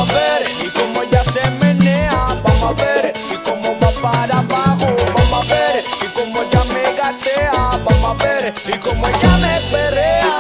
Vamos a ver y cómo ella se menea. Vamos a ver y cómo va para abajo. Vamos a ver y cómo ella me gatea. Vamos a ver y cómo ella me perrea.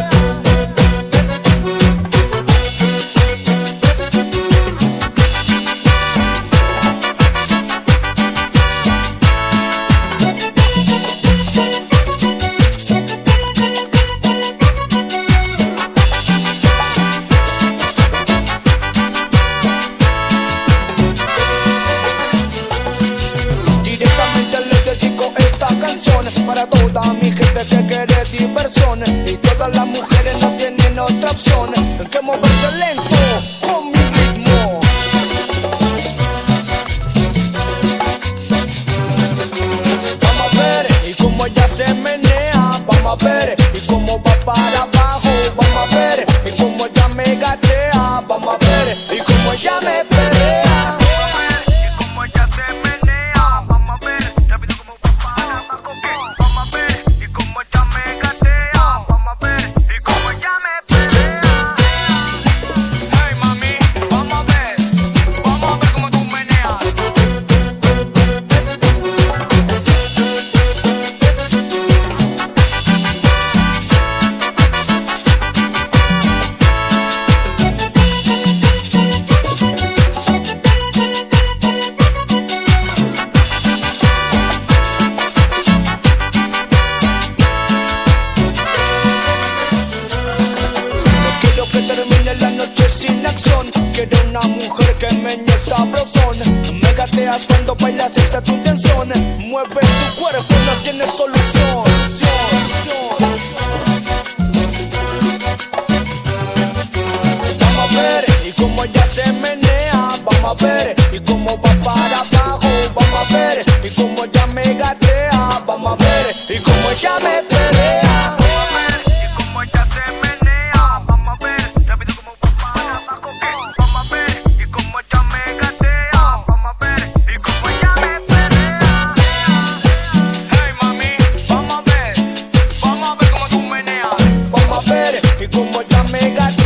Para toda mi gente que quiere diversión y todas las mujeres no tienen otra opción que moverse lento con mi ritmo. Vamos a ver y cómo ella se menea. Vamos a ver y cómo va para abajo. Vamos a ver y cómo ella me gatea. Vamos a ver y cómo ella me pelea. Quiero una mujer que meñe sabrosón. Me gateas cuando bailas, esta es tu intención. Mueve tu cuerpo, no tienes solución. Vamos a ver y cómo ella se menea. Vamos a ver y cómo va para abajo. Vamos a ver y cómo ella me gatea. Vamos a ver y cómo ella me pelea. Y como ya me gaté.